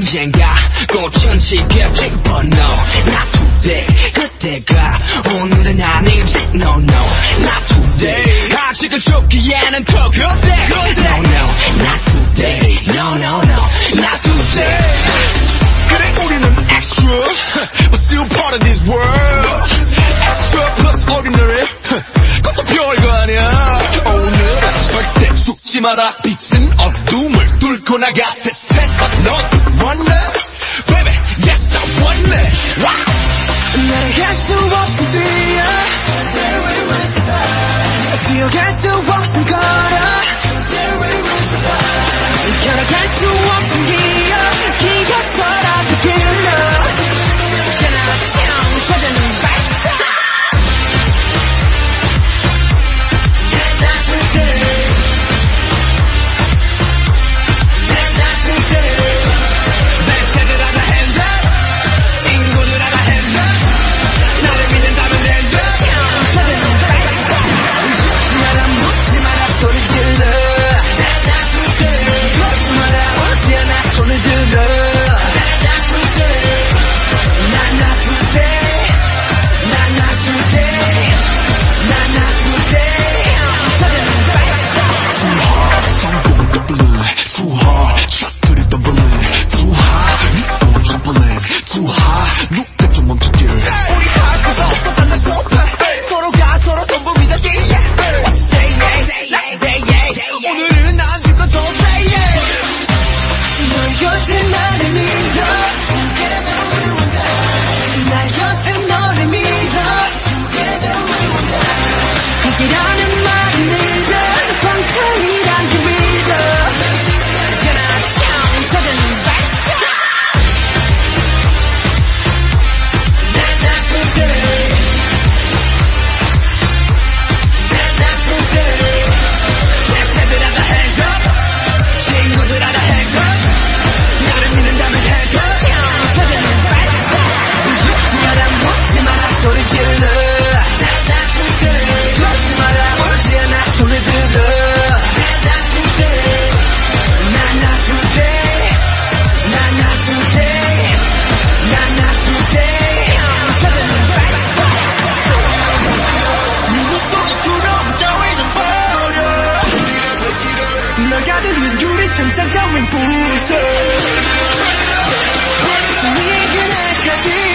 언젠가 꽃은 지겹지 but no not today 그때가 오늘은 아니지 no no not today 아직은 쫓기에는 더 그때 no no not today no no no not today 그래 우리는 extra but still part of this world extra plus ordinary 그것도 별거 아니야 오늘은 절대 죽지 마라 빛은 어둠을 뚫고 나가 세상 넌 원래 baby yes I want it wow 나갈 수 없음 뛰어갈 수 없음 걸어 걸어갈 수 없음 기어서라도 길러 그나 찾아는 발사 널 가두는 유리창장 따윈 부숴 숨이 그날까지